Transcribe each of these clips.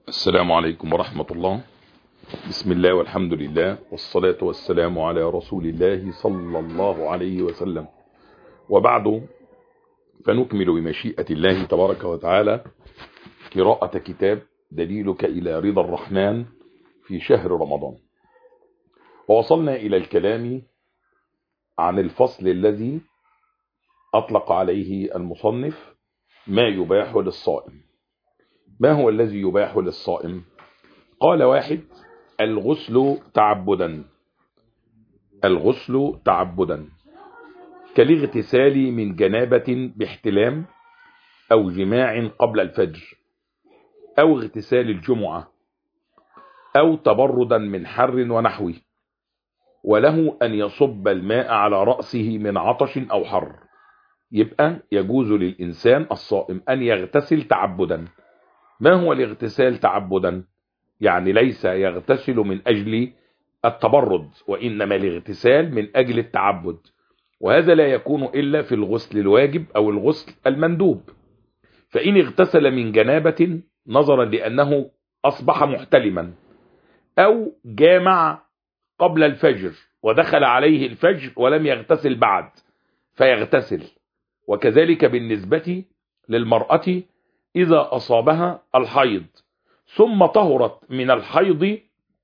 السلام عليكم ورحمة الله. بسم الله والحمد لله والصلاة والسلام على رسول الله صلى الله عليه وسلم، وبعد، فنكمل بمشيئة الله تبارك وتعالى قراءة كتاب دليلك إلى رضا الرحمن في شهر رمضان، ووصلنا إلى الكلام عن الفصل الذي أطلق عليه المصنف ما يباح للصائم. ما هو الذي يباح للصائم؟ قال واحد: الغسل تعبدا. الغسل تعبدا كالاغتسال من جنابة باحتلام أو جماع قبل الفجر، أو اغتسال الجمعة، أو تبردا من حر ونحوه، وله أن يصب الماء على رأسه من عطش أو حر. يبقى يجوز للإنسان الصائم أن يغتسل تعبدا. ما هو الاغتسال تعبدا؟ يعني ليس يغتسل من أجل التبرد، وإنما الاغتسال من أجل التعبد، وهذا لا يكون إلا في الغسل الواجب أو الغسل المندوب. فإن اغتسل من جنابة نظرا لأنه أصبح محتلما، أو جامع قبل الفجر ودخل عليه الفجر ولم يغتسل بعد فيغتسل. وكذلك بالنسبة للمرأة إذا أصابها الحيض ثم طهرت من الحيض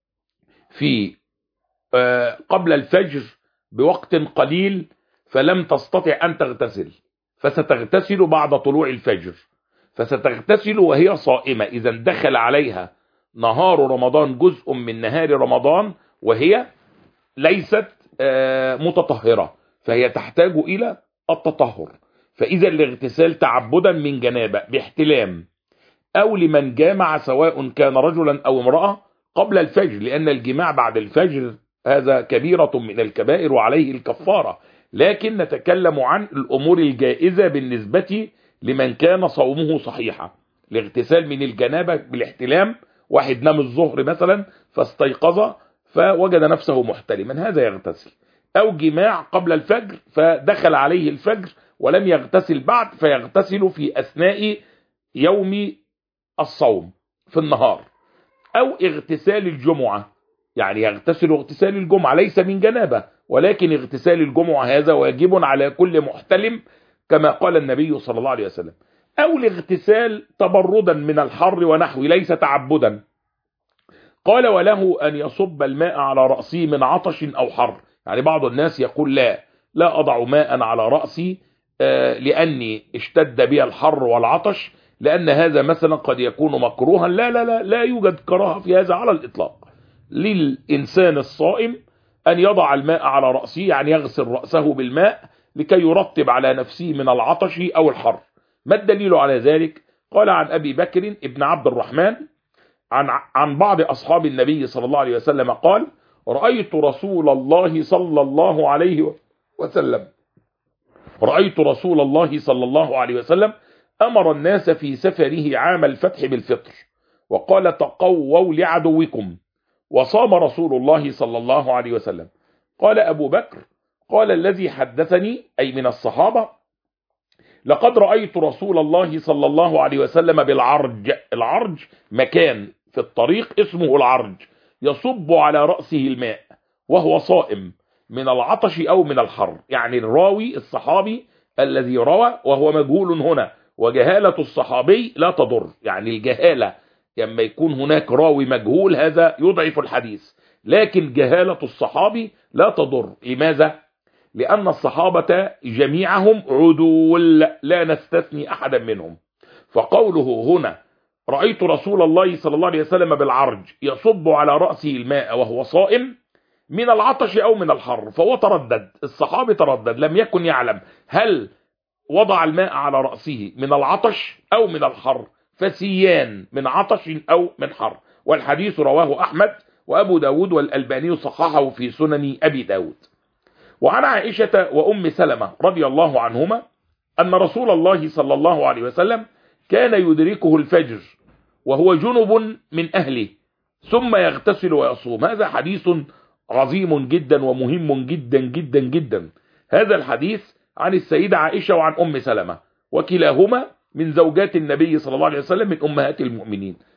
في قبل الفجر بوقت قليل فلم تستطع أن تغتسل، فستغتسل بعد طلوع الفجر، فستغتسل وهي صائمة. إذا دخل عليها نهار رمضان، جزء من نهار رمضان، وهي ليست متطهرة، فهي تحتاج إلى التطهر. فإذا الاغتسال تعبدا من جنابة باحتلام، أو لمن جامع سواء كان رجلا أو امرأة قبل الفجر، لأن الجماع بعد الفجر هذا كبيرة من الكبائر وعليه الكفارة. لكن نتكلم عن الأمور الجائزة بالنسبة لمن كان صومه صحيحا. الاغتسال من الجنابة بالاحتلام، واحد نام الظهر مثلا فاستيقظ فوجد نفسه محتلما، هذا يغتسل. أو جماع قبل الفجر فدخل عليه الفجر ولم يغتسل بعد، فيغتسل في أثناء يوم الصوم في النهار. أو اغتسال الجمعة، يعني يغتسل اغتسال الجمعة ليس من جنابة، ولكن اغتسال الجمعة هذا واجب على كل محتلم كما قال النبي صلى الله عليه وسلم. أو الاغتسال تبردا من الحر ونحوه ليس تعبدا. قال: وله أن يصب الماء على رأسه من عطش أو حر. يعني بعض الناس يقول: لا أضع ماء على رأسي لأني اشتد بي الحر والعطش، لأن هذا مثلا قد يكون مكروها. لا يوجد كراهة في هذا على الإطلاق. للإنسان الصائم أن يضع الماء على رأسه، يعني يغسل رأسه بالماء لكي يرطب على نفسه من العطش أو الحر. ما الدليل على ذلك؟ قال: عن أبي بكر ابن عبد الرحمن عن بعض أصحاب النبي صلى الله عليه وسلم قال: رأيت رسول الله صلى الله عليه وسلم أمر الناس في سفره عام الفتح بالفطر، وقال: تقووا لعدوكم. وصام رسول الله صلى الله عليه وسلم. قال أبو بكر: قال الذي حدثني، أي من الصحابة: لقد رأيت رسول الله صلى الله عليه وسلم بالعرج. العرج مكان في الطريق اسمه العرج، يصب على رأسه الماء وهو صائم من العطش أو من الحر. يعني الراوي الصحابي الذي روى وهو مجهول هنا، وجهالة الصحابي لا تضر. يعني الجهالة لما يكون هناك راوي مجهول هذا يضعف الحديث، لكن جهالة الصحابي لا تضر. لماذا؟ لأن الصحابة جميعهم عدول، لا نستثني أحدا منهم. فقوله هنا: رأيت رسول الله صلى الله عليه وسلم بالعرج يصب على رأسه الماء وهو صائم من العطش أو من الحر، فهو تردد. الصحابي تردد، لم يكن يعلم هل وضع الماء على رأسه من العطش أو من الحر، فسيان من عطش أو من حر. والحديث رواه أحمد وأبو داود والألباني صححه في سنن أبي داود. وعن عائشة وأم سلمة رضي الله عنهما أن رسول الله صلى الله عليه وسلم كان يدركه الفجر وهو جنب من أهله ثم يغتسل ويصوم. هذا حديث عظيم جدا ومهم جدا جدا جدا. هذا الحديث عن السيدة عائشة وعن أم سلمة، وكلاهما من زوجات النبي صلى الله عليه وسلم، من أمهات المؤمنين.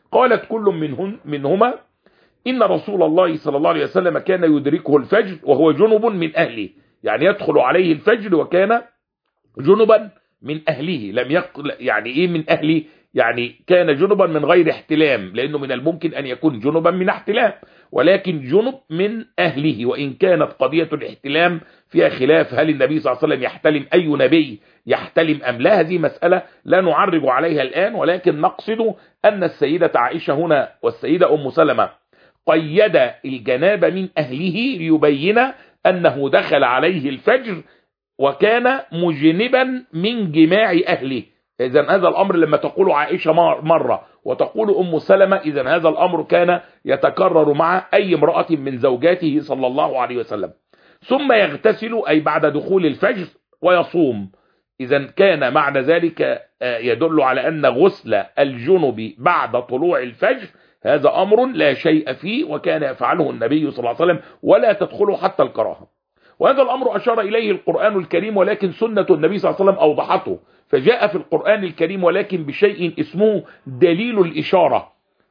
قالت كل منهما إن رسول الله صلى الله عليه وسلم كان يدركه الفجر وهو جنب من أهله، يعني يدخل عليه الفجر وكان جنبا من أهله. لم يقل يعني إيه من أهله؟ يعني كان جنبا من غير احتلام، لأنه من الممكن أن يكون جنبا من احتلام، ولكن جنب من أهله. وإن كانت قضية الاحتلام فيها خلاف، هل النبي صلى الله عليه وسلم يحتلم؟ أي نبي يحتلم أم لا؟ هذه مسألة لا نعرج عليها الآن، ولكن نقصد أن السيدة عائشة هنا والسيدة أم سلمة قيد الجنابة من أهله ليبين أنه دخل عليه الفجر وكان مجنبا من جماع أهله. إذن هذا الأمر لما تقول عائشة مرة وتقول أم سلمة، إذن هذا الأمر كان يتكرر مع أي امرأة من زوجاته صلى الله عليه وسلم. ثم يغتسل أي بعد دخول الفجر ويصوم. إذن كان معنى ذلك يدل على أن غسل الجنب بعد طلوع الفجر هذا أمر لا شيء فيه، وكان يفعله النبي صلى الله عليه وسلم ولا تدخله حتى الكراهة. وهذا الأمر أشار إليه القرآن الكريم، ولكن سنة النبي صلى الله عليه وسلم أوضحته، فجاء في القرآن الكريم ولكن بشيء اسمه دليل الإشارة.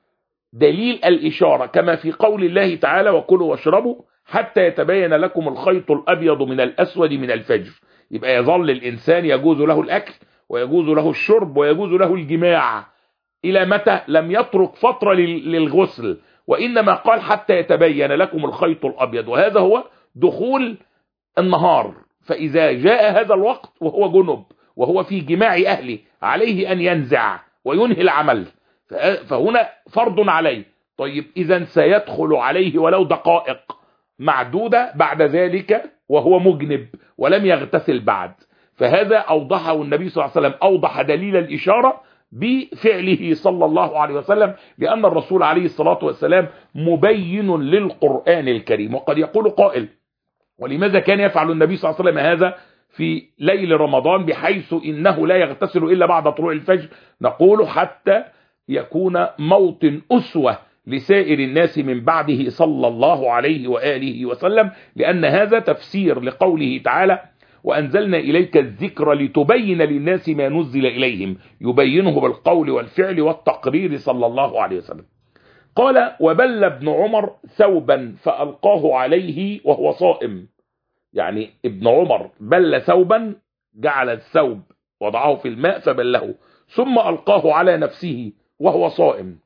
دليل الإشارة كما في قول الله تعالى: وكلوا واشربوا حتى يتبين لكم الخيط الأبيض من الأسود من الفجر. يبقى يظل الإنسان يجوز له الأكل ويجوز له الشرب ويجوز له الجماع إلى متى؟ لم يترك فترة للغسل، وإنما قال حتى يتبين لكم الخيط الأبيض، وهذا هو دخول النهار. فإذا جاء هذا الوقت وهو جنب وهو في جماع أهله عليه أن ينزع وينهي العمل، فهنا فرض عليه. طيب إذا سيدخل عليه ولو دقائق معدودة بعد ذلك وهو مجنب ولم يغتسل بعد، فهذا أوضحه النبي صلى الله عليه وسلم، أوضح دليل الإشارة بفعله صلى الله عليه وسلم، لأن الرسول عليه الصلاة والسلام مبين للقرآن الكريم. وقد يقول قائل: ولماذا كان يفعل النبي صلى الله عليه وسلم هذا في ليل رمضان بحيث إنه لا يغتسل إلا بعد طلوع الفجر؟ نقول حتى يكون موطن أسوة لسائر الناس من بعده صلى الله عليه وآله وسلم، لأن هذا تفسير لقوله تعالى: وأنزلنا إليك الذكر لتبين للناس ما نزل إليهم، يبينه بالقول والفعل والتقرير صلى الله عليه وسلم. قال: وبل ابن عمر ثوبا فألقاه عليه وهو صائم. يعني ابن عمر بل ثوبا، جعل الثوب وضعه في الماء فبله ثم ألقاه على نفسه وهو صائم.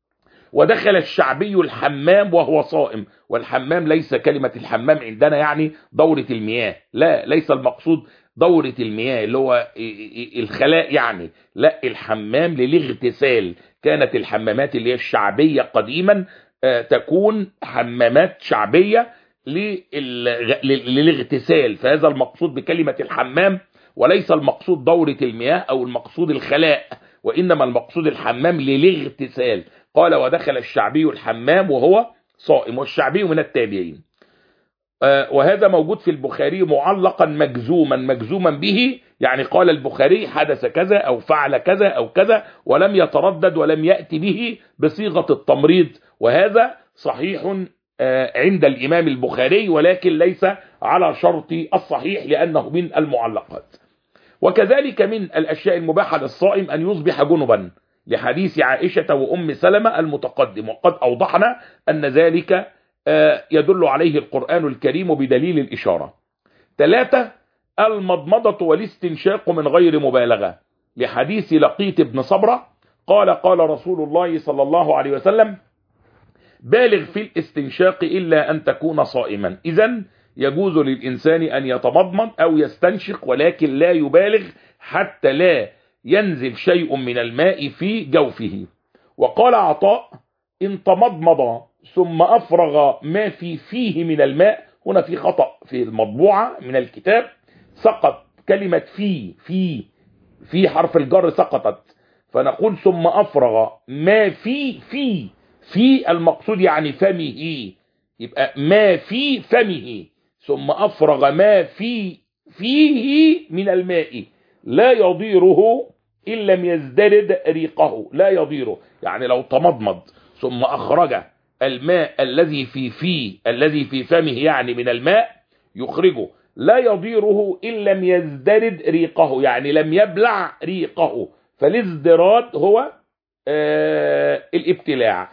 ودخل الشعبي الحمام وهو صائم. والحمام ليس كلمة الحمام عندنا يعني دورة المياه، لا، ليس المقصود دورة المياه اللي هو الخلاء يعني، لا، الحمام للاغتسال. كانت الحمامات اللي هي الشعبية قديما تكون حمامات شعبية للاغتسال، فهذا المقصود بكلمة الحمام، وليس المقصود دورة المياه أو المقصود الخلاء، وإنما المقصود الحمام للاغتسال. قال: ودخل الشعبي الحمام وهو صائم. والشعبي من التابعين، وهذا موجود في البخاري معلقا مجزوما به، يعني قال البخاري حدث كذا أو فعل كذا أو كذا، ولم يتردد ولم يأتي به بصيغة التمريض، وهذا صحيح عند الإمام البخاري، ولكن ليس على شرط الصحيح لأنه من المعلقات. وكذلك من الأشياء المباحة للصائم أن يصبح جنبا، لحديث عائشة وأم سلمة المتقدم، وقد أوضحنا أن ذلك يدل عليه القرآن الكريم بدليل الإشارة. 3: المضمضة والاستنشاق من غير مبالغة، لحديث لقيط بن صبرة قال: قال رسول الله صلى الله عليه وسلم: بالغ في الاستنشاق إلا أن تكون صائما. إذن يجوز للإنسان أن يتمضمض أو يستنشق، ولكن لا يبالغ حتى لا ينزل شيء من الماء في جوفه. وقال عطاء: إن تمضمض ثم أفرغ ما في فيه من الماء، هنا في خطأ في المطبوعة من الكتاب، سقط كلمة في حرف الجر سقطت، فنقول ثم أفرغ ما في المقصود يعني فمه، يبقى ما في فمه، ثم أفرغ ما فيه من الماء لا يضيره إن لم يزدرد ريقه. لا يضيره يعني لو تمضمض ثم أخرج الماء الذي في فمه يعني من الماء يخرجه، لا يضيره إن لم يزدرد ريقه، يعني لم يبلع ريقه. فالازدراد هو الابتلاع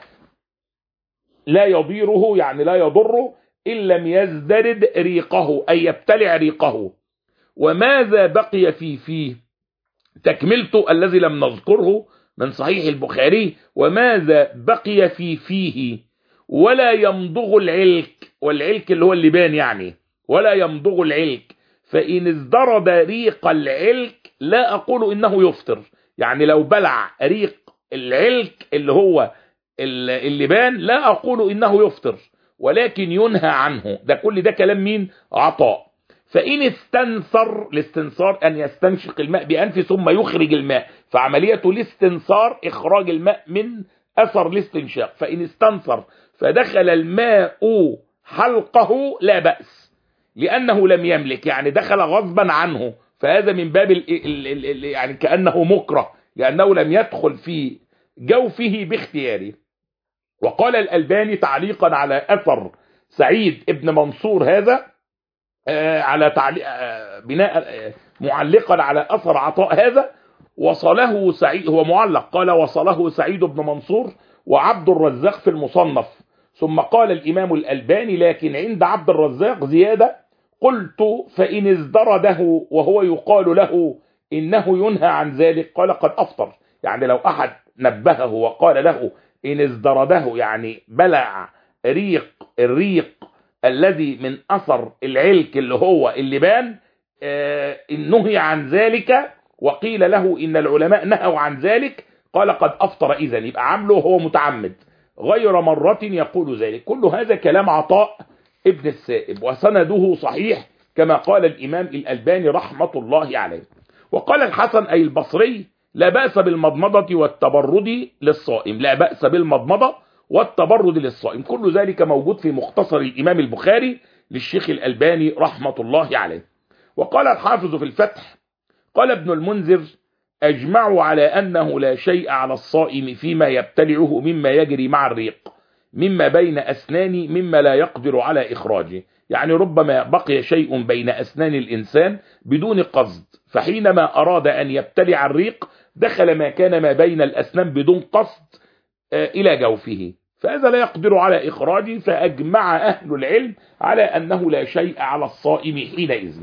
لا يضيره، يعني لا يضره إن لم يزدرد ريقه، أي يبتلع ريقه. وماذا بقي فيه تكملته الذي لم نذكره من صحيح البخاري: وماذا بقي فيه ولا يمضغ العلك، والعلك اللي هو اللبان يعني، ولا يمضغ العلك، فإن ازدرد ريق العلك لا أقول إنه يفطر. يعني لو بلع ريق العلك اللي هو اللبان لا أقول إنه يفطر، ولكن ينهى عنه. ده كل ده كلام مين؟ عطاء. فإن استنثر، الاستنثار أن يستنشق الماء بأنفه ثم يخرج الماء، فعملية الاستنثار إخراج الماء من أثر الاستنشاق. فإن استنثر فدخل الماء حلقه لا بأس، لأنه لم يملك، يعني دخل غصبا عنه، فهذا من باب يعني كأنه مكره، لأنه لم يدخل في جوفه باختياره. وقال الألباني تعليقا على أثر سعيد ابن منصور هذا، على بناء معلقا على أثر عطاء هذا: وصله سعيد، هو معلق، قال وصله سعيد بن منصور وعبد الرزاق في المصنف. ثم قال الإمام الألباني: لكن عند عبد الرزاق زيادة. قلت: فإن ازدرده وهو يقال له إنه ينهى عن ذلك، قال قد أفطر. يعني لو أحد نبهه وقال له إن ازدرده، يعني بلع الريق الذي من أثر العلك اللي هو اللبان، نهي عن ذلك وقيل له إن العلماء نهوا عن ذلك، قال قد أفطر. إذن يبقى عمله هو متعمد غير مرة يقول ذلك. كل هذا كلام عطاء ابن السائب، وسنده صحيح كما قال الإمام الألباني رحمة الله عليه. وقال الحسن أي البصري: لا بأس بالمضمضة والتبرد للصائم. لا بأس بالمضمضة والتبرد للصائم. كل ذلك موجود في مختصر الإمام البخاري للشيخ الألباني رحمة الله عليه. وقال الحافظ في الفتح: قال ابن المنذر: أجمعوا على أنه لا شيء على الصائم فيما يبتلعه مما يجري مع الريق مما بين أسنانه مما لا يقدر على إخراجه. يعني ربما بقي شيء بين أسنان الإنسان بدون قصد، فحينما أراد أن يبتلع الريق دخل ما كان ما بين الأسنان بدون قصد إلى جوفه، فهذا لا يقدر على إخراجه. فأجمع أهل العلم على أنه لا شيء على الصائم حينئذ.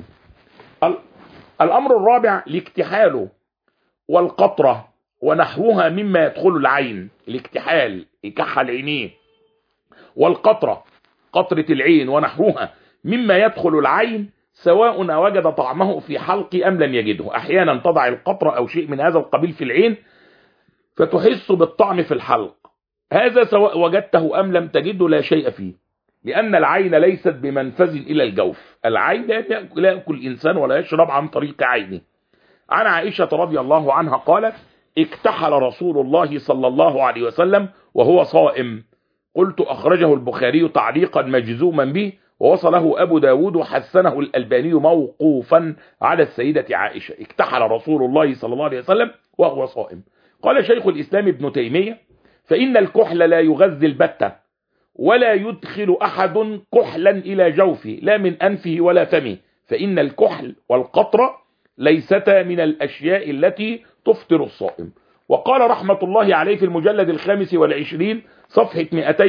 الأمر الرابع: الاكتحال والقطرة ونحوها مما يدخل العين. الاكتحال يكحل عينيه، والقطرة قطرة العين ونحوها مما يدخل العين، سواء وجد طعمه في حلق أم لم يجده. أحيانا تضع القطرة أو شيء من هذا القبيل في العين فتحس بالطعم في الحلق، هذا سواء وجدته أم لم تجده لا شيء فيه، لأن العين ليست بمنفذ إلى الجوف. العين لا يأكل الإنسان ولا يشرب عن طريق عينه. عن عائشة رضي الله عنها قالت: اكتحل رسول الله صلى الله عليه وسلم وهو صائم. قلت: أخرجه البخاري تعليقا مجزوما به، ووصله أبو داود وحسنه الألباني موقوفا على السيدة عائشة. اكتحل رسول الله صلى الله عليه وسلم وهو صائم. قال شيخ الإسلام ابن تيمية: فإن الكحل لا يغذي البتة، ولا يدخل أحد كحلا إلى جوفه لا من أنفه ولا فمه، فإن الكحل والقطرة ليستا من الأشياء التي تفطر الصائم. وقال رحمة الله عليه في المجلد 25 صفحة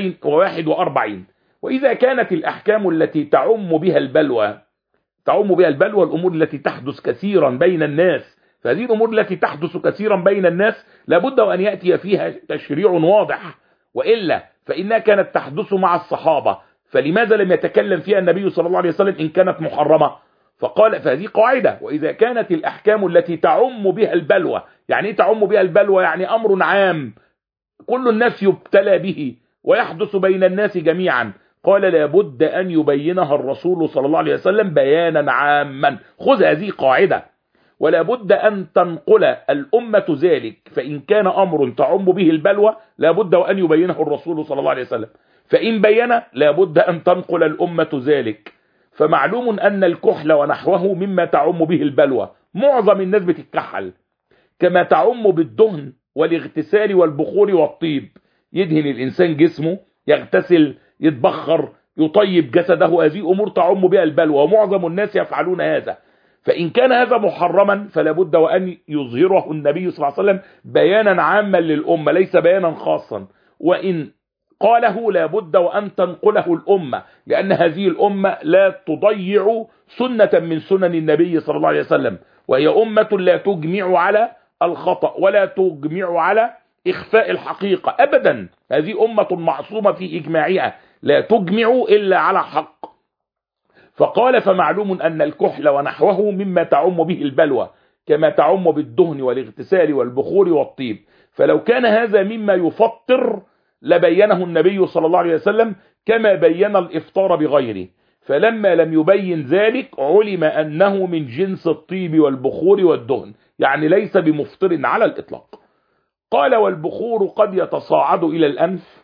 241: وإذا كانت الأحكام التي تعم بها البلوى الأمور التي تحدث كثيرا بين الناس، فهذه الأمور التي تحدث كثيرا بين الناس لابد أن يأتي فيها تشريع واضح، وإلا فإنها كانت تحدث مع الصحابة، فلماذا لم يتكلم فيها النبي صلى الله عليه وسلم إن كانت محرمة؟ فقال: فهذه قاعدة: وإذا كانت الأحكام التي تعم بها البلوى. يعني إيه تعم بها البلوى؟ يعني أمر عام كل الناس يبتلى به ويحدث بين الناس جميعا. قال: لابد أن يبينها الرسول صلى الله عليه وسلم بيانا عاما. خذ هذه قاعدة، ولا بد أن تنقل الأمة ذلك، فإن كان أمر تعم به البلوى لا بد وأن يبينه الرسول صلى الله عليه وسلم، فإن بين لا بد أن تنقل الأمة ذلك. فمعلوم أن الكحل ونحوه مما تعم به البلوى، معظم الناس بتتكحل، كما تعم بالدهن والاغتسال والبخور والطيب. يدهن الإنسان جسمه، يغتسل، يتبخر، يطيب جسده، هذه أمور تعم بها البلوى، ومعظم الناس يفعلون هذا. فإن كان هذا محرما فلا بد وأن يظهره النبي صلى الله عليه وسلم بيانا عاما للأمة ليس بيانا خاصا، وإن قاله لا بد وأن تنقله الأمة، لأن هذه الأمة لا تضيع سنة من سنن النبي صلى الله عليه وسلم، وهي أمة لا تجمع على الخطأ ولا تجمع على إخفاء الحقيقة أبدا. هذه أمة معصومة في إجماعها لا تجمع إلا على حق. فقال فمعلوم أن الكحل ونحوه مما تعم به البلوى كما تعم بالدهن والاغتسال والبخور والطيب، فلو كان هذا مما يفطر لبينه النبي صلى الله عليه وسلم كما بين الإفطار بغيره، فلما لم يبين ذلك علم أنه من جنس الطيب والبخور والدهن، يعني ليس بمفطر على الإطلاق. قال والبخور قد يتصاعد إلى الأنف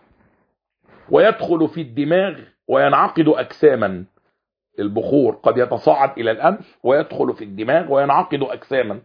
ويدخل في الدماغ وينعقد أجساما. البخور قد يتصاعد إلى الأنف ويدخل في الدماغ وينعقد أجساما.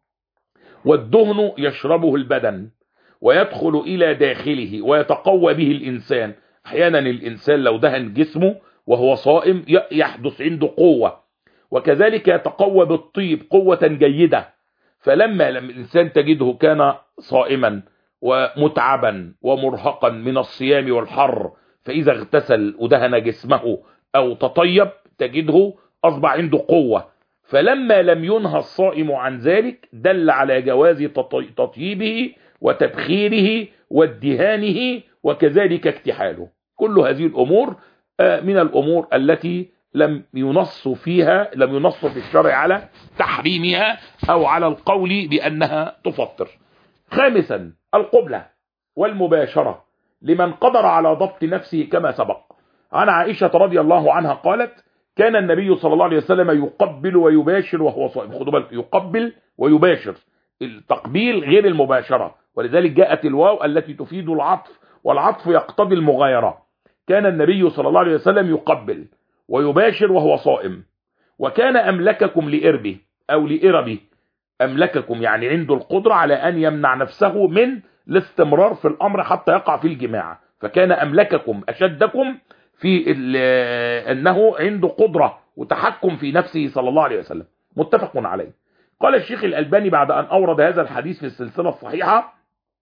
والدهن يشربه البدن ويدخل إلى داخله ويتقوى به الإنسان. أحيانا الإنسان لو دهن جسمه وهو صائم يحدث عنده قوة، وكذلك يتقوى بالطيب قوة جيدة. فلما الإنسان تجده كان صائما ومتعبا ومرهقا من الصيام والحر، فإذا اغتسل ودهن جسمه أو تطيب تجده أصبح عنده قوة. فلما لم ينهى الصائم عن ذلك دل على جواز تطييبه وتبخيره وادهانه وكذلك اكتحاله. كل هذه الأمور من الأمور التي لم ينص في الشرع على تحريمها أو على القول بأنها تفطر. خامسا القبلة والمباشرة لمن قدر على ضبط نفسه كما سبق. عن عائشة رضي الله عنها قالت كان النبي صلى الله عليه وسلم يقبل ويباشر وهو صائم. خدوا بالكم، يقبل ويباشر، التقبيل غير المباشرة، ولذلك جاءت الواو التي تفيد العطف، والعطف يقتضي المغايرة. كان النبي صلى الله عليه وسلم يقبل ويباشر وهو صائم. وكان أملككم لإربه أو لإربه، أملككم يعني عنده القدرة على أن يمنع نفسه من الاستمرار في الأمر حتى يقع في الجماع. فكان أملككم أشدكم في أنه عنده قدرة وتحكم في نفسه صلى الله عليه وسلم. متفق عليه. قال الشيخ الألباني بعد أن أورد هذا الحديث في السلسلة الصحيحة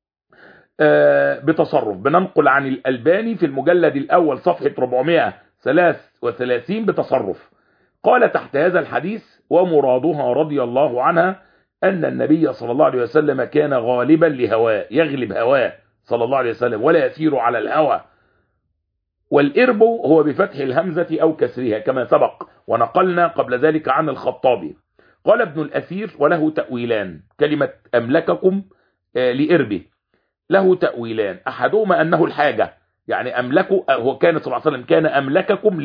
بتصرف، بننقل عن الألباني في المجلد الأول صفحة 433 بتصرف. قال تحت هذا الحديث ومرادها رضي الله عنها أن النبي صلى الله عليه وسلم كان غالبا لهواه، يغلب هواه صلى الله عليه وسلم ولا يسير على الهوى. والإرب هو بفتح الهمزة أو كسرها كما سبق ونقلنا قبل ذلك عن الخطابي. قال ابن الأثير وله تأويلان، كلمة أملككم لإربه له تأويلان، أحدهما أنه الحاجة، يعني أملكه هو كان صلى الله عليه وسلم كان أملككم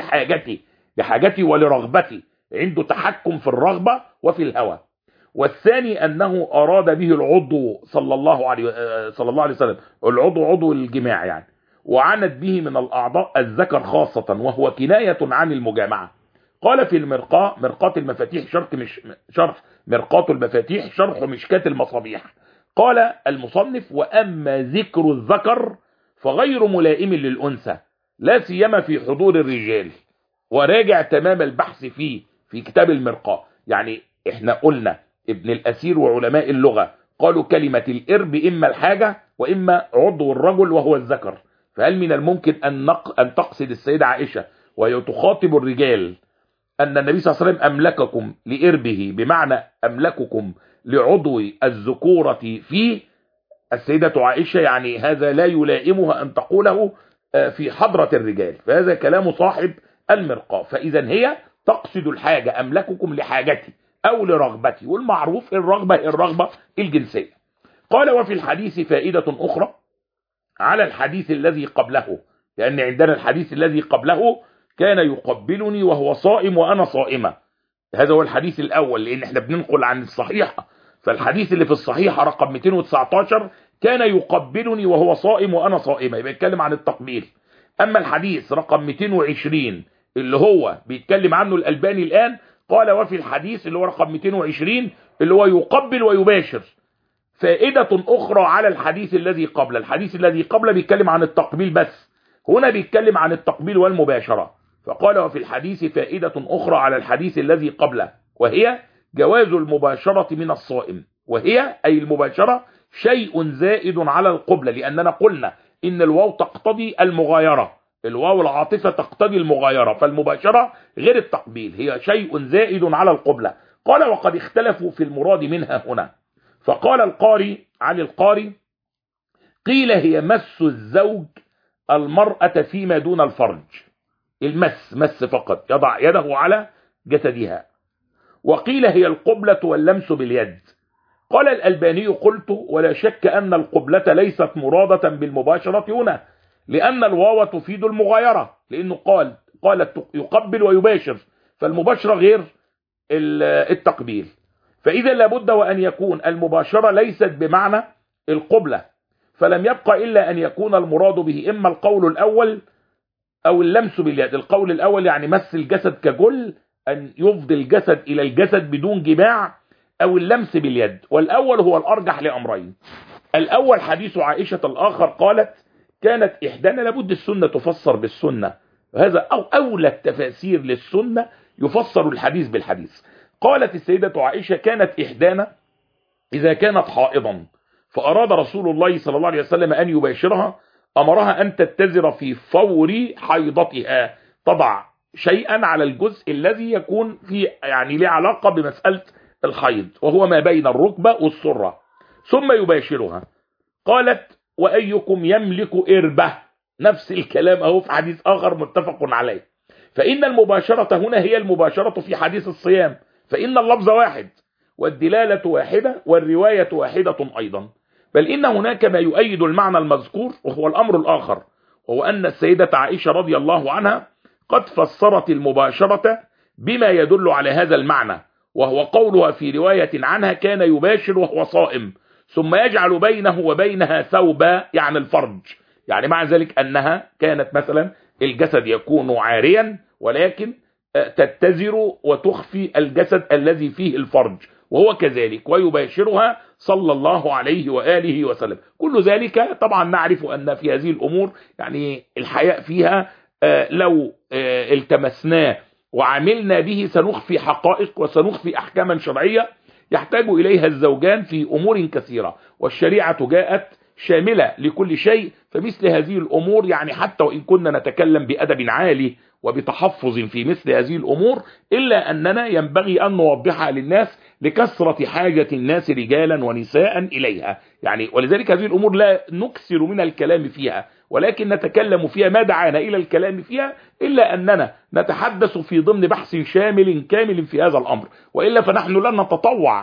لحاجتي ولرغبتي، عنده تحكم في الرغبة وفي الهوى. والثاني أنه أراد به العضو صلى الله عليه وسلم، العضو عضو الجماع يعني، وعنت به من الأعضاء الذكر خاصة، وهو كناية عن المجامعة. قال في المرقاة، مرقاة المفاتيح شرح مرقاة المفاتيح شرح مشكاة المصابيح، قال المصنف وأما ذكر الذكر فغير ملائم للأنثى لا سيما في حضور الرجال. وراجع تمام البحث في كتاب المرقاة. يعني احنا قلنا ابن الأثير وعلماء اللغة قالوا كلمة الإرب إما الحاجة وإما عضو الرجل وهو الذكر. فهل من الممكن أن تقصد السيدة عائشة وهي تخاطب الرجال أن النبي صلى الله عليه وسلم أملككم لإربه بمعنى أملككم لعضو الذكورة فيه؟ السيدة عائشة يعني هذا لا يلائمها أن تقوله في حضرة الرجال، فهذا كلام صاحب المرقاة. فإذا هي تقصد الحاجة، أملككم لحاجتي أو لرغبتي، والمعروف الرغبة الجنسية. قال وفي الحديث فائدة أخرى على الحديث الذي قبله، لأن عندنا الحديث الذي قبله كان يقبلني وهو صائم وأنا صائمة، هذا هو الحديث الأول لأن احنا بننقل عن الصحيحة. فالحديث اللي في الصحيحة رقم 219 كان يقبلني وهو صائم وأنا صائمة، يبقى يتكلم عن التقبيل. أما الحديث رقم 220 اللي هو بيتكلم عنه الألباني الآن، قال وفي الحديث اللي هو رقم 220 اللي هو يقبل ويباشر فائدة أخرى على الحديث الذي قبل. الحديث الذي قبل بيتكلم عن التقبيل بس، هنا بيتكلم عن التقبيل والمباشرة. فقال وفي الحديث فائدة أخرى على الحديث الذي قبله، وهي جواز المباشرة من الصائم، وهي أي المباشرة شيء زائد على القبلة، لأننا قلنا إن الواو تقتضي المغايرة، الواو العاطفة تقتضي المغايرة، فالمباشرة غير التقبيل، هي شيء زائد على القبلة. قال وقد اختلفوا في المراد منها هنا، فقال القاري علي القاري قيل هي مس الزوج المرأة فيما دون الفرج، المس مس فقط، يضع يده على جسدها. وقيل هي القبلة واللمس باليد. قال الألباني قلت ولا شك أن القبلة ليست مرادة بالمباشرة هنا، لأن الواو تفيد المغايرة، لأنه قالت يقبل ويباشر، فالمباشرة غير التقبيل، فإذا لابد وأن يكون المباشرة ليست بمعنى القبلة، فلم يبقى إلا أن يكون المراد به إما القول الأول أو اللمس باليد. القول الأول يعني مس الجسد كجل، أن يفضي الجسد إلى الجسد بدون جماع، أو اللمس باليد، والأول هو الأرجح لأمرين. الأول حديث عائشة، الآخر قالت كانت إحدانا، لابد السنة تفسر بالسنة، هذا أولى التفاسير للسنة، يفسر الحديث بالحديث. قالت السيدة عائشة كانت إحدانا إذا كانت حائضا فأراد رسول الله صلى الله عليه وسلم أن يباشرها أمرها أن تتزر في فور حيضتها، تضع شيئا على الجزء الذي يكون فيه يعني له علاقة بمسألة الحيض، وهو ما بين الركبة والسرة، ثم يباشرها. قالت وأيكم يملك إربة، نفس الكلام أهو في حديث آخر متفق عليه. فإن المباشرة هنا هي المباشرة في حديث الصيام، فإن اللفظ واحد والدلالة واحدة والرواية واحدة أيضا، بل إن هناك ما يؤيد المعنى المذكور، وهو الأمر الآخر، وهو أن السيدة عائشة رضي الله عنها قد فسرت المباشرة بما يدل على هذا المعنى، وهو قولها في رواية عنها كان يباشر وهو صائم ثم يجعل بينه وبينها ثوبا، يعني الفرج، يعني مع ذلك أنها كانت مثلا الجسد يكون عاريا ولكن تتزر وتخفي الجسد الذي فيه الفرج، وهو كذلك، ويباشرها صلى الله عليه وآله وسلم. كل ذلك طبعا نعرف أن في هذه الأمور يعني الحياء فيها لو التمسناه وعملنا به سنخفي حقائق وسنخفي أحكاما شرعية يحتاج إليها الزوجان في أمور كثيرة، والشريعة جاءت شاملة لكل شيء، فمثل هذه الأمور يعني حتى وإن كنا نتكلم بأدب عالي وبتحفظ في مثل هذه الأمور، إلا أننا ينبغي أن نوضحها للناس لكثرة حاجة الناس رجالا ونساء إليها، يعني ولذلك هذه الأمور لا نكثر من الكلام فيها، ولكن نتكلم فيها ما دعانا إلى الكلام فيها، إلا أننا نتحدث في ضمن بحث شامل كامل في هذا الأمر، وإلا فنحن لن نتطوع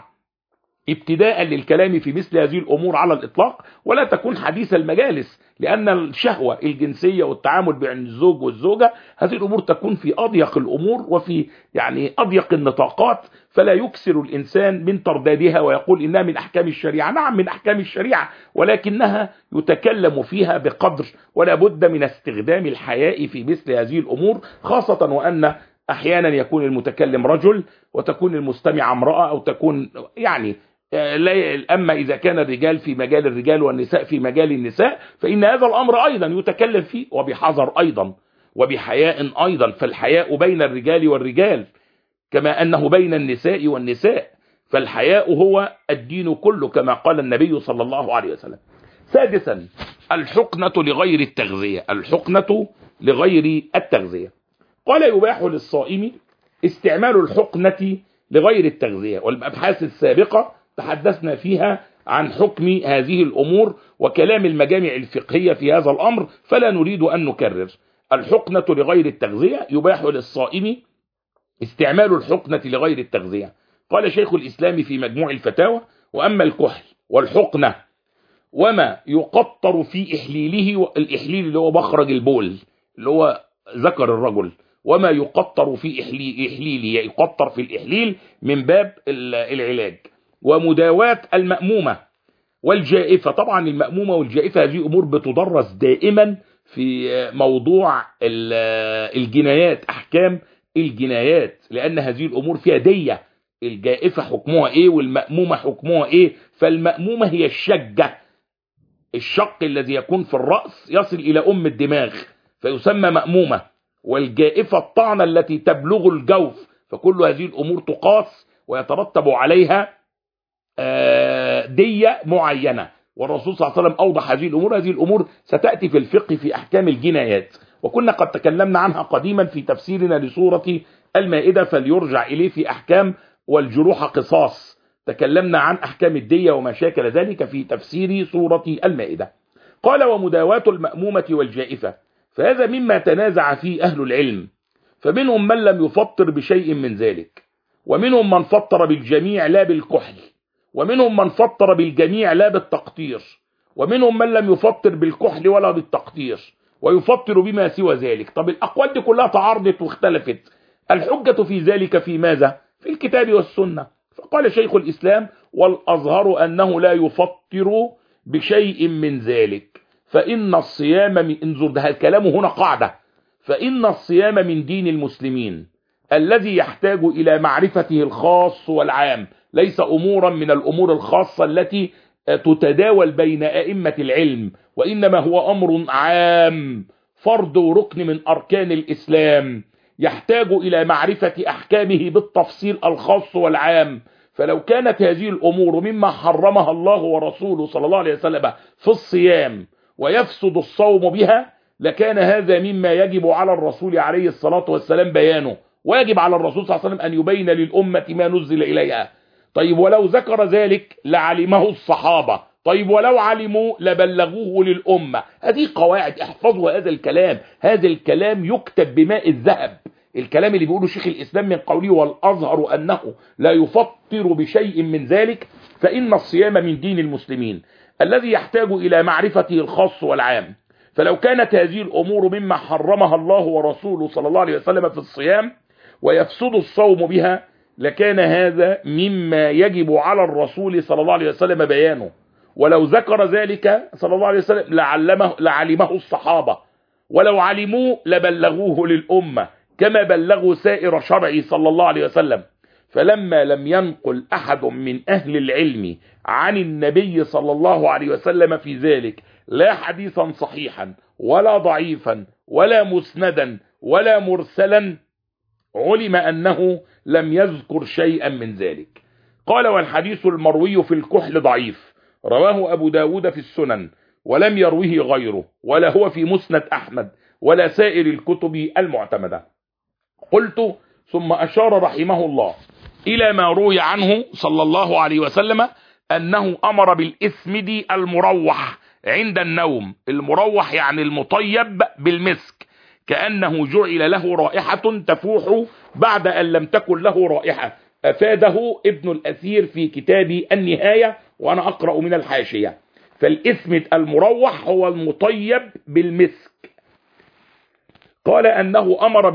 ابتداء للكلام في مثل هذه الأمور على الإطلاق، ولا تكون حديث المجالس، لأن الشهوة الجنسية والتعامل بين الزوج والزوجة هذه الأمور تكون في أضيق الأمور وفي يعني أضيق النطاقات، فلا يكسر الإنسان من تردادها ويقول إنها من أحكام الشريعة. نعم من أحكام الشريعة، ولكنها يتكلم فيها بقدر، ولا بد من استخدام الحياء في مثل هذه الأمور، خاصة وأن أحيانا يكون المتكلم رجل وتكون المستمع امرأة، أو تكون يعني أما إذا كان الرجال في مجال الرجال والنساء في مجال النساء، فإن هذا الأمر أيضا يتكلم فيه وبحذر أيضا وبحياء أيضا، فالحياء بين الرجال والرجال كما أنه بين النساء والنساء، فالحياء هو الدين كله كما قال النبي صلى الله عليه وسلم. سادسا الحقنة لغير التغذية، الحقنة لغير التغذية. قال يباح للصائم استعمال الحقنة لغير التغذية، والأبحاث السابقة تحدثنا فيها عن حكم هذه الأمور وكلام المجامع الفقهية في هذا الأمر، فلا نريد أن نكرر. الحقنة لغير التغذية يباح للصائم استعمال الحقنة لغير التغذية. قال شيخ الإسلام في مجموع الفتاوى وأما الكحل والحقنة وما يقطر في إحليله، الإحليل اللي هو مخرج البول اللي هو ذكر الرجل، وما يقطر في إحليله يقطر في الإحليل من باب العلاج، ومداواة المأمومة والجائفة. طبعا المأمومة والجائفة هذه أمور بتدرس دائما في موضوع الجنايات، أحكام الجنايات، لأن هذه الأمور فيها دية، الجائفة حكمها إيه والمأمومة حكمها إيه. فالمأمومة هي الشجة، الشق الذي يكون في الرأس يصل إلى الدماغ فيسمى مأمومة، والجائفة الطعنة التي تبلغ الجوف، فكل هذه الأمور تقاس ويترتب عليها دية معينة، والرسول صلى الله عليه وسلم أوضح هذه الأمور. هذه الأمور ستأتي في الفقه في أحكام الجنايات، وكنا قد تكلمنا عنها قديما في تفسيرنا لسورة المائدة، فليرجع إليه في أحكام والجروح قصاص. تكلمنا عن أحكام الدية وما شاكل ذلك في تفسير سورة المائدة. قال: ومداواة المأمومة والجائفة، فهذا مما تنازع فيه أهل العلم، فمنهم من لم يفطر بشيء من ذلك، ومنهم من فطر بالجميع لا بالكحل، ومنهم من فطر بالجميع لا بالتقطير، ومنهم من لم يفطر بالكحل ولا بالتقطير ويفطر بما سوى ذلك. طب الأقوال دي كلها تعارضت واختلفت، الحجة في ذلك في ماذا؟ في الكتاب والسنة. فقال شيخ الإسلام: والأظهر أنه لا يفطر بشيء من ذلك، فإن الصيام انظر ده الكلام هنا قاعدة، فإن الصيام من دين المسلمين الذي يحتاج إلى معرفته الخاص والعام، ليس أمورا من الأمور الخاصة التي تتداول بين أئمة العلم، وإنما هو أمر عام فرض وركن من أركان الإسلام، يحتاج إلى معرفة أحكامه بالتفصيل الخاص والعام. فلو كانت هذه الأمور مما حرمها الله ورسوله صلى الله عليه وسلم في الصيام ويفسد الصوم بها، لكان هذا مما يجب على الرسول عليه الصلاة والسلام بيانه، ويجب على الرسول صلى الله عليه وسلم أن يبين للأمة ما نزل إليها. طيب ولو ذكر ذلك لعلمه الصحابة، طيب ولو علموا لبلغوه للأمة. هذه قواعد، احفظوا هذا الكلام، هذا الكلام يكتب بماء الذهب. الكلام اللي بيقوله شيخ الإسلام من قوله: والأظهر أنه لا يفطر بشيء من ذلك، فإن الصيام من دين المسلمين الذي يحتاج إلى معرفته الخاص والعام. فلو كانت هذه الأمور مما حرمها الله ورسوله صلى الله عليه وسلم في الصيام ويفسد الصوم بها، لكان هذا مما يجب على الرسول صلى الله عليه وسلم بيانه، ولو ذكر ذلك صلى الله عليه وسلم لعلمه الصحابة، ولو علموا لبلغوه للأمة كما بلغوا سائر شرعه صلى الله عليه وسلم. فلما لم ينقل أحد من أهل العلم عن النبي صلى الله عليه وسلم في ذلك لا حديثا صحيحا ولا ضعيفا ولا مسندا ولا مرسلا، علم أنه لم يذكر شيئا من ذلك. قال: والحديث المروي في الكحل ضعيف، رواه أبو داود في السنن، ولم يروه غيره، ولا هو في مسند أحمد ولا سائر الكتب المعتمدة. قلت: ثم أشار رحمه الله إلى ما روي عنه صلى الله عليه وسلم أنه أمر بالإسمد المروح عند النوم. المروح يعني المطيب بالمسك، كأنه جعل له رائحة تفوح بعد أن لم تكن له رائحة. أفاده ابن الأثير في كتاب النهاية، وأنا أقرأ من الحاشية: فالإسمد المروح هو المطيب بالمسك. قال أنه أمر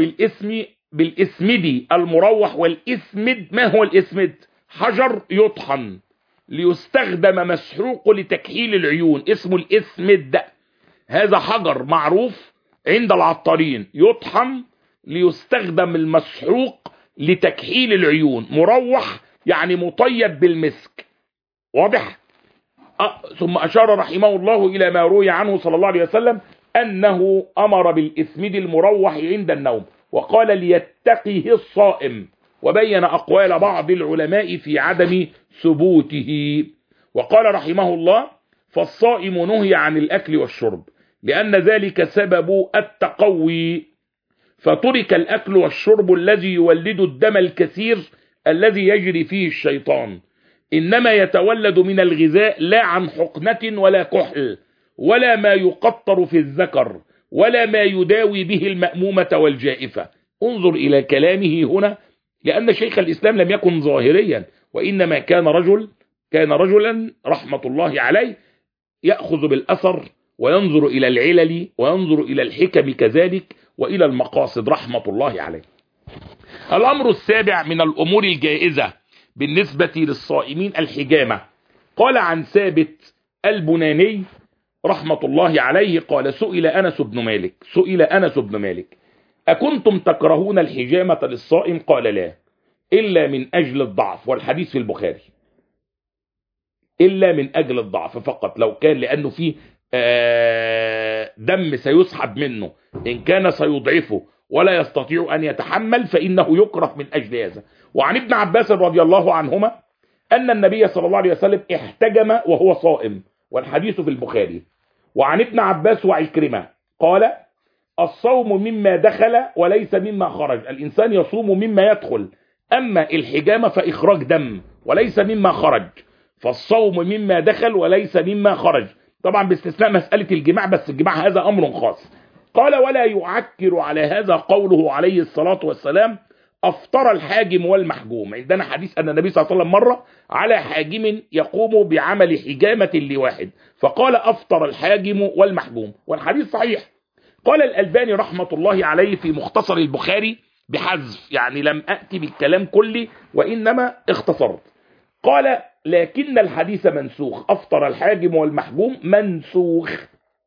بالإسمد المروح. والإسمد ما هو الإسمد؟ حجر يطحن ليستخدم مسحوق لتكحيل العيون، اسمه الإسمد. هذا حجر معروف عند العطارين يطحن ليستخدم المسحوق لتكحيل العيون. مروح يعني مطيب بالمسك، واضح؟ ثم أشار رحمه الله إلى ما روي عنه صلى الله عليه وسلم أنه أمر بالإسمد المروح عند النوم، وقال: ليتقيه الصائم، وبين أقوال بعض العلماء في عدم ثبوته. وقال رحمه الله: فالصائم نهي عن الأكل والشرب لأن ذلك سبب التقوي، فترك الأكل والشرب الذي يولد الدم الكثير الذي يجري فيه الشيطان، إنما يتولد من الغذاء لا عن حقنة ولا كحل ولا ما يقطر في الذكر ولا ما يداوي به المأمومة والجائفة. انظر إلى كلامه هنا، لأن شيخ الإسلام لم يكن ظاهريا، وإنما كان رجلا رحمة الله عليه يأخذ بالأثر وينظر إلى العلل وينظر إلى الحكم كذلك وإلى المقاصد رحمة الله عليه. الأمر السابع من الأمور الجائزة بالنسبة للصائمين الحجامة. قال عن ثابت البناني رحمة الله عليه قال: سئل أنس بن مالك: أكنتم تكرهون الحجامة للصائم؟ قال: لا، إلا من أجل الضعف. والحديث في البخاري، إلا من أجل الضعف فقط. لو كان لأنه فيه دم سيسحب منه، إن كان سيضعفه ولا يستطيع أن يتحمل فإنه يكره من أجل هذا. وعن ابن عباس رضي الله عنهما أن النبي صلى الله عليه وسلم احتجم وهو صائم، والحديث في البخاري. وعن ابن عباس وعكرمة قال: الصوم مما دخل وليس مما خرج، الإنسان يصوم مما يدخل، أما الحجامة فإخراج دم وليس مما خرج، فالصوم مما دخل وليس مما خرج، طبعا باستثناء مسألة الجماع، بس الجماع هذا أمر خاص. قال: ولا يعكر على هذا قوله عليه الصلاة والسلام: أفطر الحاجم والمحجوم. عندنا حديث أن النبي صلى الله عليه وسلم مر على حاجم يقوم بعمل حجامة لواحد فقال: أفطر الحاجم والمحجوم، والحديث صحيح. قال الألباني رحمة الله عليه في مختصر البخاري بحذف، يعني لم أأتي بالكلام كله وإنما اختصرت. قال: لكن الحديث منسوخ، أفطر الحاجم والمحجوم منسوخ،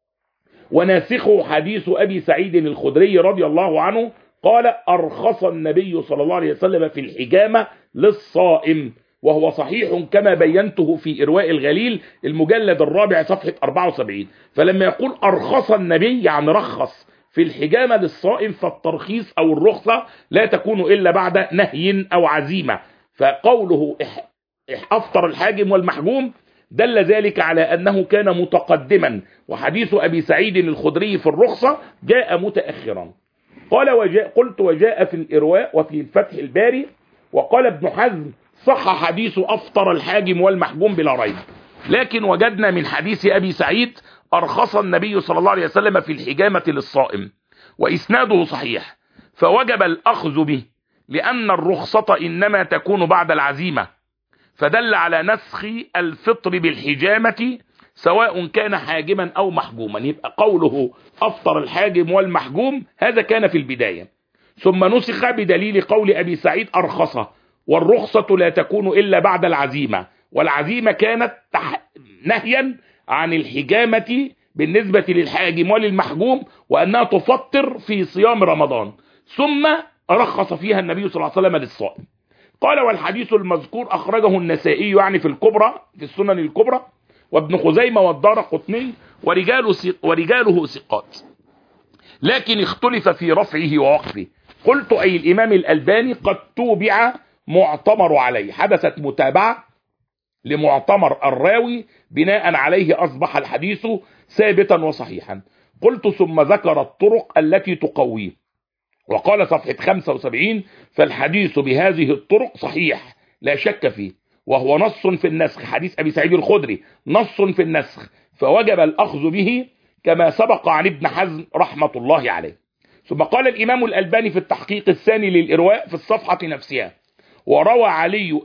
وناسخه حديث أبي سعيد الخدري رضي الله عنه قال: أرخص النبي صلى الله عليه وسلم في الحجامة للصائم، وهو صحيح كما بينته في إرواء الغليل المجلد الرابع صفحة 74. فلما يقول أرخص النبي يعني رخص في الحجامة للصائم، فالترخيص أو الرخصة لا تكون إلا بعد نهي أو عزيمة. فقوله أفطر الحاجم والمحجوم دل ذلك على أنه كان متقدما، وحديث أبي سعيد الخدري في الرخصة جاء متأخرا. قلت وجاء في الإرواء وفي الفتح الباري. وقال ابن حزم: صح حديث أفطر الحاجم والمحجوم بلا ريب، لكن وجدنا من حديث أبي سعيد: أرخص النبي صلى الله عليه وسلم في الحجامة للصائم، وإسناده صحيح، فوجب الأخذ به، لأن الرخصة إنما تكون بعد العزيمة، فدل على نسخ الفطر بالحجامة سواء كان حاجما أو محجوما. يبقى قوله أفطر الحاجم والمحجوم هذا كان في البداية، ثم نسخ بدليل قول أبي سعيد أرخصه، والرخصة لا تكون إلا بعد العزيمة، والعزيمة كانت نهيا عن الحجامة بالنسبة للحاجم وللمحجوم، وأنها تفطر في صيام رمضان، ثم رخص فيها النبي صلى الله عليه وسلم للصائم. قال: والحديث المذكور أخرجه النسائي يعني في الكبرى، في السنن الكبرى، وابن خزيمة والدارقطني، ورجاله ثقات، لكن اختلف في رفعه ووقفه. قلت: أي الإمام الألباني قد توبع معتمر عليه، حدثت متابعة لمعتمر الراوي بناء عليه أصبح الحديث ثابتا وصحيحا. قلت: ثم ذكر الطرق التي تقويه، وقال صفحة 75: فالحديث بهذه الطرق صحيح لا شك فيه، وهو نص في النسخ، حديث أبي سعيد الخدري نص في النسخ، فوجب الأخذ به كما سبق عن ابن حزم رحمة الله عليه. ثم قال الإمام الألباني في التحقيق الثاني للإرواء في الصفحة نفسها: وروى علي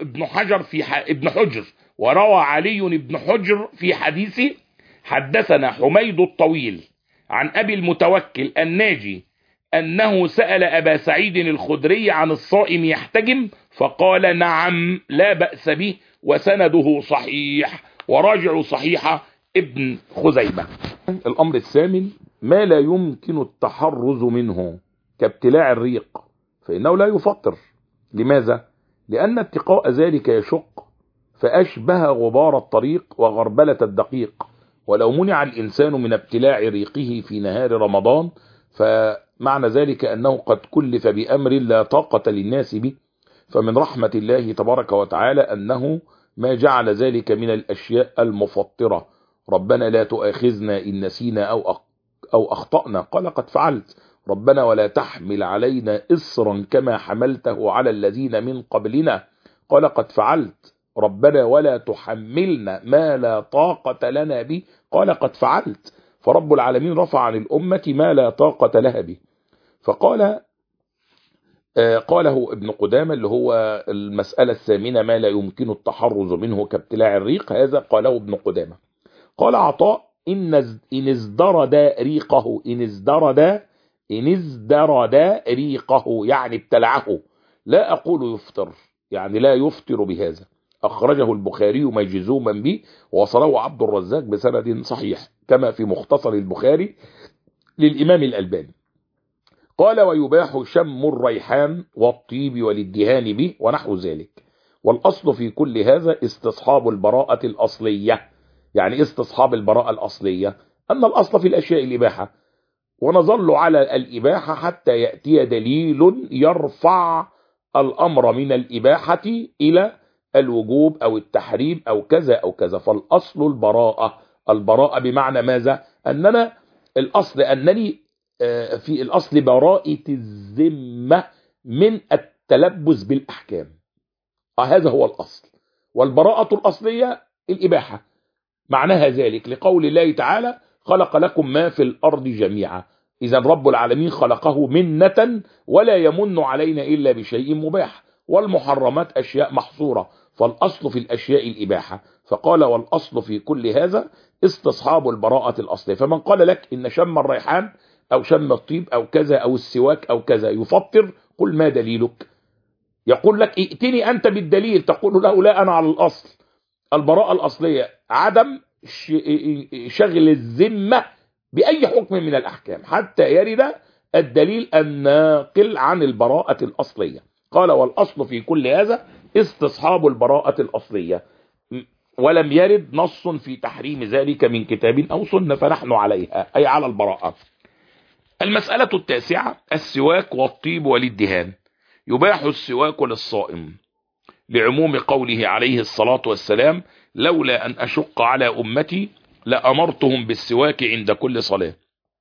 بن حجر في حديثه: حدثنا حميد الطويل عن أبي المتوكل الناجي أنه سأل أبا سعيد الخدري عن الصائم يحتجم، فقال: نعم لا بأس به، وسنده صحيح، وراجع صحيح ابن خزيمة. الأمر الثامن: ما لا يمكن التحرز منه كابتلاع الريق، فإنه لا يفطر. لماذا؟ لأن اتقاء ذلك يشق، فأشبه غبار الطريق وغربلة الدقيق، ولو منع الإنسان من ابتلاع ريقه في نهار رمضان فمعنى ذلك أنه قد كلف بأمر لا طاقة للناس به. فمن رحمة الله تبارك وتعالى أنه ما جعل ذلك من الأشياء المفطرة. ربنا لا تؤاخذنا إن نسينا أو أخطأنا، قال: قد فعلت. ربنا ولا تحمل علينا إصرا كما حملته على الذين من قبلنا، قال: قد فعلت. ربنا ولا تحملنا ما لا طاقة لنا به، قال: قد فعلت. فرب العالمين رفع عن الأمة ما لا طاقة لها به. فقال قاله ابن قدامة اللي هو المسألة الثامنة: ما لا يمكن التحرز منه كابتلاع الريق، هذا قاله ابن قدامة. قال عطاء: إن ازدرد ريقه يعني ابتلعه، لا أقول يفطر، يعني لا يفطر بهذا. أخرجه البخاري مجزوما به، ووصله عبد الرزاق بسند صحيح كما في مختصر البخاري للإمام الألباني. قال: ويباح شم الريحان والطيب والادهان به ونحو ذلك. والأصل في كل هذا استصحاب البراءة الأصلية. يعني استصحاب البراءة الأصلية أن الأصل في الأشياء الإباحة، ونظل على الإباحة حتى يأتي دليل يرفع الأمر من الإباحة إلى الوجوب أو التحريم أو كذا أو كذا. فالأصل البراءة. البراءة بمعنى ماذا؟ أننا الأصل أنني في الأصل براءة الذمة من التلبس بالأحكام. هذا هو الأصل. والبراءة الأصلية الإباحة. معناها ذلك لقول الله تعالى خلق لكم ما في الأرض جميعا. إذا رب العالمين خلقه منة ولا يمن علينا إلا بشيء مباح، والمحرمات أشياء محصورة، فالأصل في الأشياء الإباحة. فقال والأصل في كل هذا استصحاب البراءة الأصلية. فمن قال لك إن شم الريحان أو شم الطيب أو كذا أو السواك أو كذا يفطر، قل ما دليلك؟ يقول لك ائتني أنت بالدليل، تقول له لا أنا على الأصل. البراءة الأصلية عدم شغل الذمة بأي حكم من الأحكام حتى يرد الدليل الناقل عن البراءة الأصلية. قال والأصل في كل هذا استصحاب البراءة الأصلية، ولم يرد نص في تحريم ذلك من كتاب أو سنة، فنحن عليها أي على البراءة. المسألة التاسعة السواك والطيب والادهان. يباح السواك للصائم لعموم قوله عليه الصلاة والسلام لولا أن أشق على أمتي لأمرتهم بالسواك عند كل صلاة.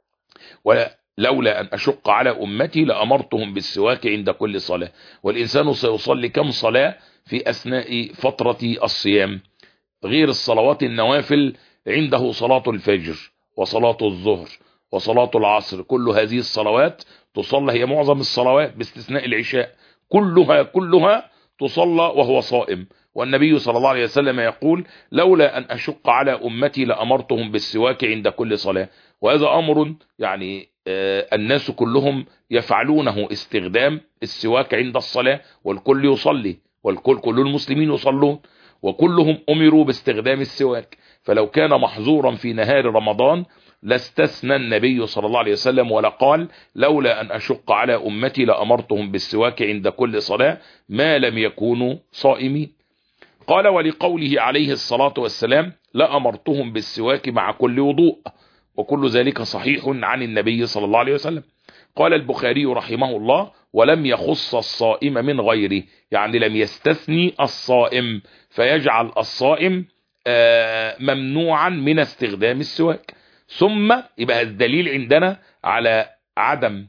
ولولا أن أشق على أمتي لأمرتهم بالسواك عند كل صلاة. والإنسان سيصلي كم صلاة في أثناء فترة الصيام غير الصلوات النوافل؟ عنده صلاة الفجر وصلاة الظهر وصلاة العصر. كل هذه الصلوات تصلى، هي معظم الصلوات باستثناء العشاء كلها تصلى وهو صائم. والنبي صلى الله عليه وسلم يقول لولا أن أشق على أمتي لأمرتهم بالسواك عند كل صلاة. وهذا أمر يعني الناس كلهم يفعلونه، استخدام السواك عند الصلاة، والكل يصلي، كل المسلمين يصلون، وكلهم أمروا باستخدام السواك. فلو كان محظورا في نهار رمضان لاستثنى النبي صلى الله عليه وسلم ولقال لولا أن أشق على أمتي لأمرتهم بالسواك عند كل صلاة ما لم يكونوا صائمين. قال ولقوله عليه الصلاة والسلام لأمرتهم بالسواك مع كل وضوء، وكل ذلك صحيح عن النبي صلى الله عليه وسلم. قال البخاري رحمه الله ولم يخص الصائم من غيره، يعني لم يستثني الصائم فيجعل الصائم ممنوعا من استخدام السواك. ثم يبقى الدليل عندنا على عدم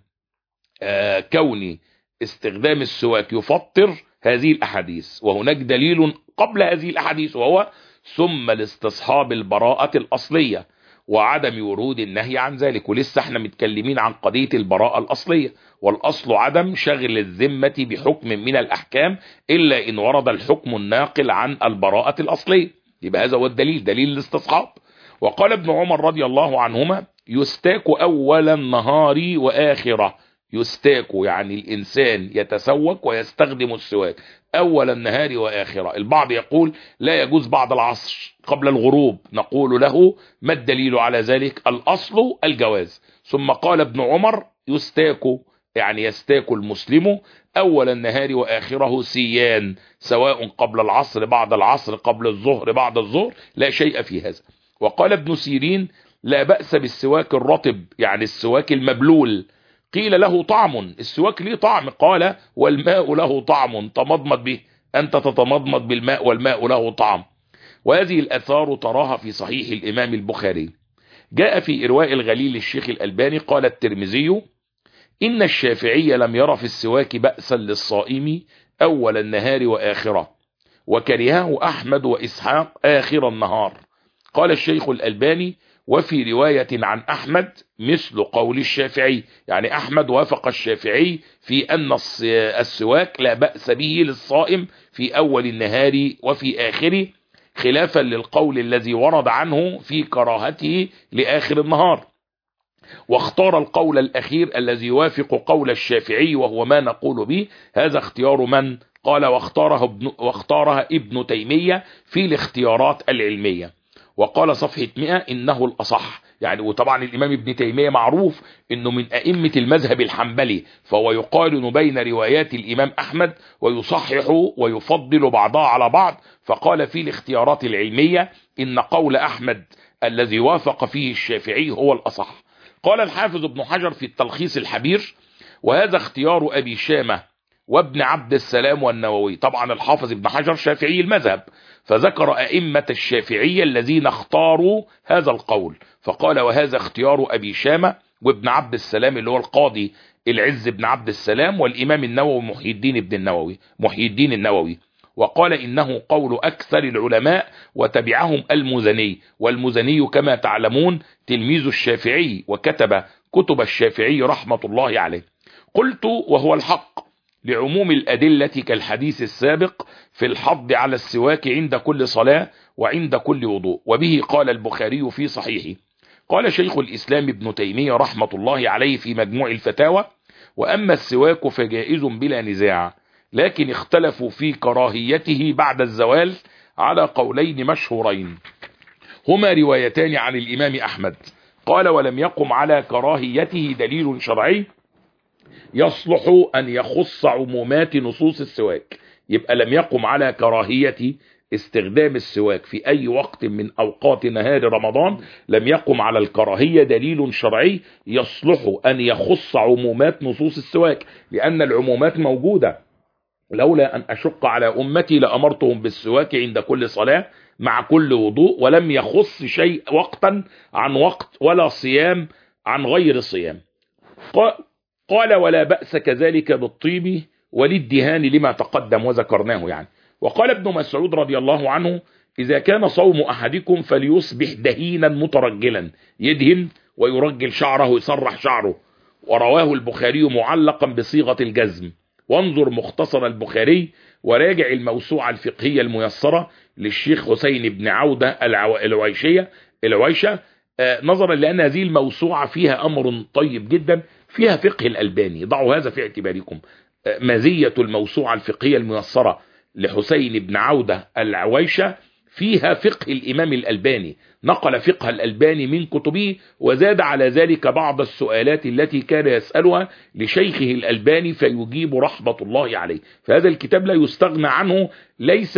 كون استخدام السواك يفطر هذه الأحاديث، وهناك دليل قبل هذه الأحاديث وهو ثم الاستصحاب البراءة الأصلية وعدم ورود النهي عن ذلك. ولسه احنا متكلمين عن قضية البراءة الأصلية، والأصل عدم شغل الذمة بحكم من الأحكام إلا إن ورد الحكم الناقل عن البراءة الأصلية. يبقى هذا هو الدليل، دليل الاستصحاب. وقال ابن عمر رضي الله عنهما يستاك أول النهار وآخرة. يستاك يعني الإنسان يتسوك ويستخدم السواك أول النهار وآخرة. البعض يقول لا يجوز بعد العصر قبل الغروب، نقول له ما الدليل على ذلك؟ الأصل الجواز. ثم قال ابن عمر يستاك يعني يستاك المسلم أول النهار وآخره سيان، سواء قبل العصر بعد العصر قبل الظهر بعد الظهر، لا شيء في هذا. وقال ابن سيرين لا بأس بالسواك الرطب يعني السواك المبلول. قيل له طعم، السواك ليه طعم؟ قال والماء له طعم تمضمض به، أنت تتمضمض بالماء والماء له طعم. وهذه الأثار تراها في صحيح الإمام البخاري. جاء في إرواء الغليل الشيخ الألباني قال الترمذي إن الشافعي لم ير في السواك بأسا للصائم أول النهار وآخره، وكرهه أحمد وإسحاق آخر النهار. قال الشيخ الألباني وفي رواية عن أحمد مثل قول الشافعي، يعني أحمد وافق الشافعي في أن السواك لا بأس به للصائم في أول النهار وفي آخره، خلافا للقول الذي ورد عنه في كراهته لآخر النهار. واختار القول الأخير الذي يوافق قول الشافعي وهو ما نقول به. هذا اختيار من؟ قال واختارها ابن تيمية في الاختيارات العلمية. وقال صفحة 100 إنه الأصح، يعني وطبعا الإمام ابن تيمية معروف إنه من أئمة المذهب الحنبلي، فهو يقارن بين روايات الإمام أحمد ويصحح ويفضل بعضها على بعض. فقال في الاختيارات العلمية إن قول أحمد الذي وافق فيه الشافعي هو الأصح. قال الحافظ ابن حجر في التلخيص الحبير: وهذا اختيار أبي شامة وابن عبد السلام والنووي. طبعا الحافظ ابن حجر شافعي المذهب، فذكر أئمة الشافعية الذين اختاروا هذا القول، فقال: وهذا اختيار أبي شامة وابن عبد السلام اللي هو القاضي العز بن عبد السلام، والإمام النووي محي الدين النووي. وقال: إنه قول أكثر العلماء، وتبعهم المزني، والمزني كما تعلمون تلميذ الشافعي، وكتب كتب الشافعي رحمة الله عليه. قلت: وهو الحق لعموم الأدلة كالحديث السابق في الحض على السواك عند كل صلاة وعند كل وضوء، وبه قال البخاري في صحيحه. قال شيخ الإسلام ابن تيمية رحمة الله عليه في مجموع الفتاوى: وأما السواك فجائز بلا نزاع، لكن اختلفوا في كراهيته بعد الزوال على قولين مشهورين هما روايتان عن الإمام أحمد. قال: ولم يقم على كراهيته دليل شرعي يصلح أن يخص عمومات نصوص السواك. يبقى لم يقم على كراهية استخدام السواك في أي وقت من أوقات نهار رمضان، لم يقم على الكراهية دليل شرعي يصلح أن يخص عمومات نصوص السواك، لأن العمومات موجودة. لولا أن أشق على أمتي لأمرتهم بالسواك عند كل صلاة مع كل وضوء، ولم يخص شيء وقتا عن وقت ولا صيام عن غير صيام. قال: ولا بأس كذلك بالطيب وللدهان لما تقدم وذكرناه يعني. وقال ابن مسعود رضي الله عنه: إذا كان صوم أحدكم فليصبح دهينا مترجلا، يدهن ويرجل شعره ويسرح شعره. ورواه البخاري معلقا بصيغة الجزم. وانظر مختصر البخاري وراجع الموسوعة الفقهية الميسرة للشيخ حسين بن عودة العويشة، نظرا لأن هذه الموسوعة فيها أمر طيب جدا، فيها فقه الألباني. ضعوا هذا في اعتباركم. مزية الموسوعة الفقهية الميسرة لحسين بن عودة العويشة فيها فقه الإمام الألباني، نقل فقه الألباني من كتبه، وزاد على ذلك بعض السؤالات التي كان يسألها لشيخه الألباني فيجيب رحمة الله عليه. فهذا الكتاب لا يستغنى عنه، ليس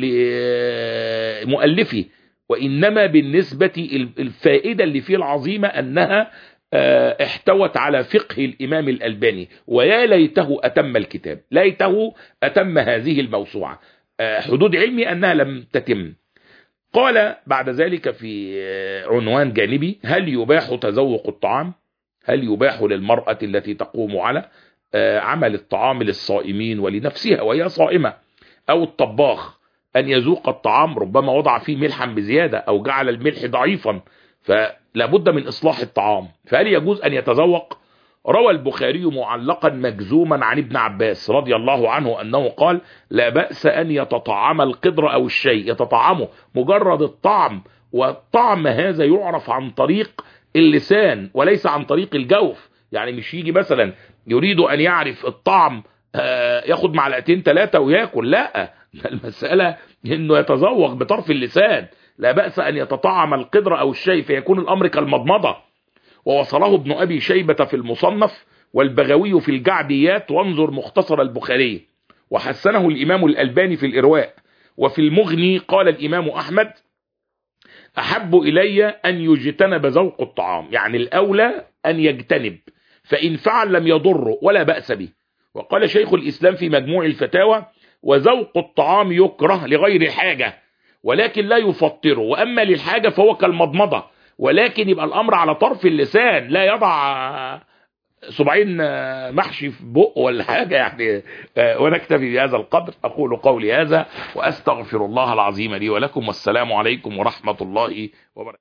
لمؤلفه، وإنما بالنسبة الفائدة اللي فيه العظيمة أنها احتوت على فقه الإمام الألباني. ويا ليته أتم الكتاب، ليته أتم هذه الموسوعة. حدود علمي أنها لم تتم. قال بعد ذلك في عنوان جانبي: هل يباح تذوق الطعام؟ هل يباح للمرأة التي تقوم على عمل الطعام للصائمين ولنفسها وهي صائمة، أو الطباخ أن يذوق الطعام ربما وضع فيه ملحا بزيادة أو جعل الملح ضعيفا، فلابد من إصلاح الطعام، فهل يجوز أن يتذوق؟ روى البخاري معلقا مجزوما عن ابن عباس رضي الله عنه أنه قال: لا بأس أن يتطعم القدر أو الشيء، يتطعمه مجرد الطعم، والطعم هذا يعرف عن طريق اللسان وليس عن طريق الجوف. يعني مش يجي مثلا يريد أن يعرف الطعم ياخد معلقتين 3 وياكل، لا، المسألة انه يتذوق بطرف اللسان. لا بأس أن يتطعم القدر أو الشيء، فيكون الأمر كالمضمضة. ووصله ابن أبي شيبة في المصنف والبغوي في الجعديات، وانظر مختصر البخاري. وحسنه الإمام الألباني في الإرواء. وفي المغني قال الإمام أحمد: أحب إلي أن يجتنب ذوق الطعام، يعني الأولى أن يجتنب، فإن فعل لم يضره ولا بأس به. وقال شيخ الإسلام في مجموع الفتاوى: وذوق الطعام يكره لغير حاجة ولكن لا يفطره، وأما للحاجة فهو كالمضمضة، ولكن يبقى الأمر على طرف اللسان، لا يضع صبعين محشي في بق ولا حاجة يعني. ونكتفي بهذا القدر. أقول قولي هذا وأستغفر الله العظيم لي ولكم، والسلام عليكم ورحمة الله وبركاته.